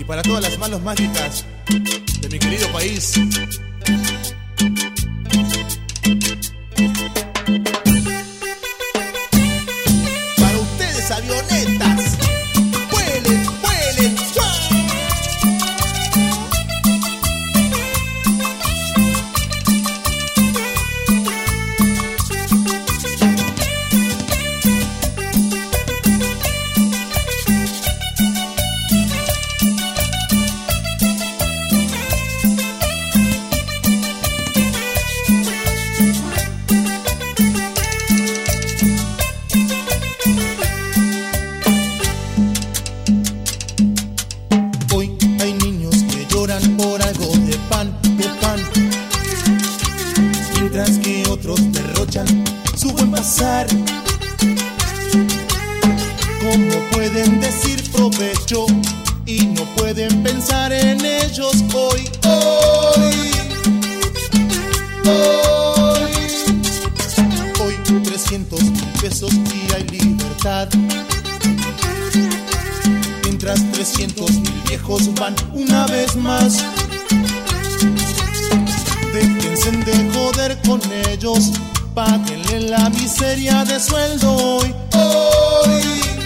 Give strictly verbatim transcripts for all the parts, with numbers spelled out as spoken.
para todas las manos mágicas de mi querido país. Para ustedes, avionetas, vuelen, vuelen, ¡suá! Por algo de pan, de pan, mientras que otros derrochan su buen pasar. ¿Cómo pueden decir provecho y no pueden pensar en ellos hoy, hoy, hoy? Hoy trescientos mil pesos y hay libertad, mientras trescientos mil viejos van una vez más. Déjense de joder con ellos, páguenle la miseria de sueldo hoy, hoy,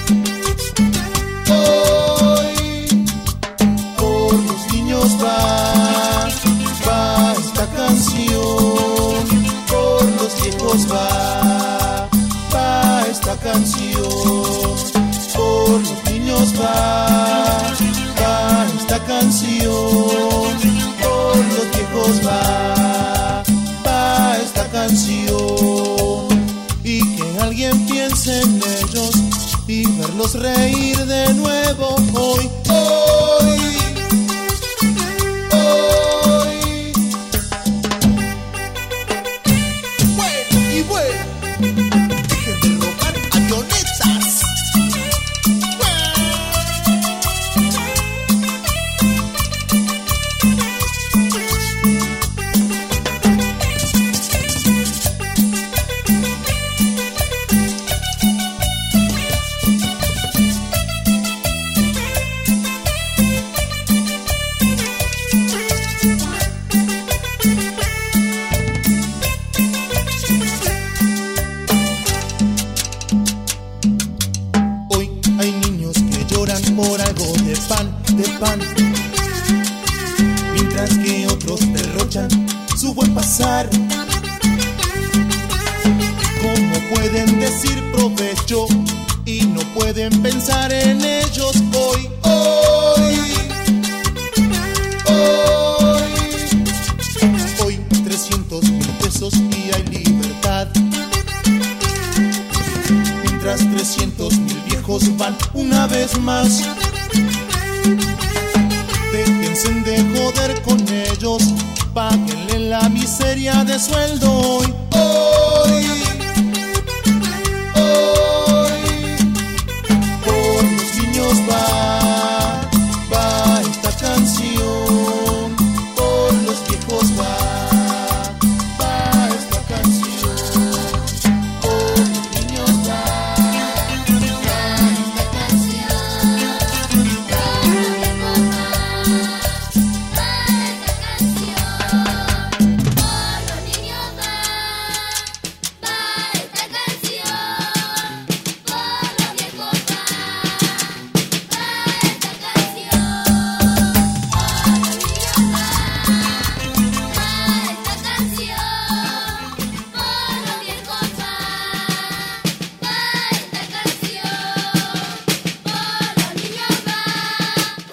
hoy. Por los niños va, va esta canción, por los viejos va, va esta canción, por los niños va, va esta canción, por los viejos va, va esta canción. Y que alguien piense en ellos y verlos reír de nuevo hoy, hoy, hoy. Bueno y bueno, dejen de robar avionetas. Por algo de pan, de pan, mientras que otros derrochan su buen pasar. ¿Cómo pueden decir provecho y no pueden pensar en ellos hoy, hoy, hoy? Hoy trescientos mil pesos y hay libertad, mientras trescientos mil viejos van una vez más. Déjense de joder con ellos, páguenle la miseria de sueldo hoy, hoy, hoy. Por los niños va, va esta canción, por los viejos va, va esta canción, por los niños va.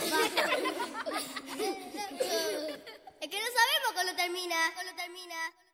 Es que no sabemos cuándo termina. Cuándo termina.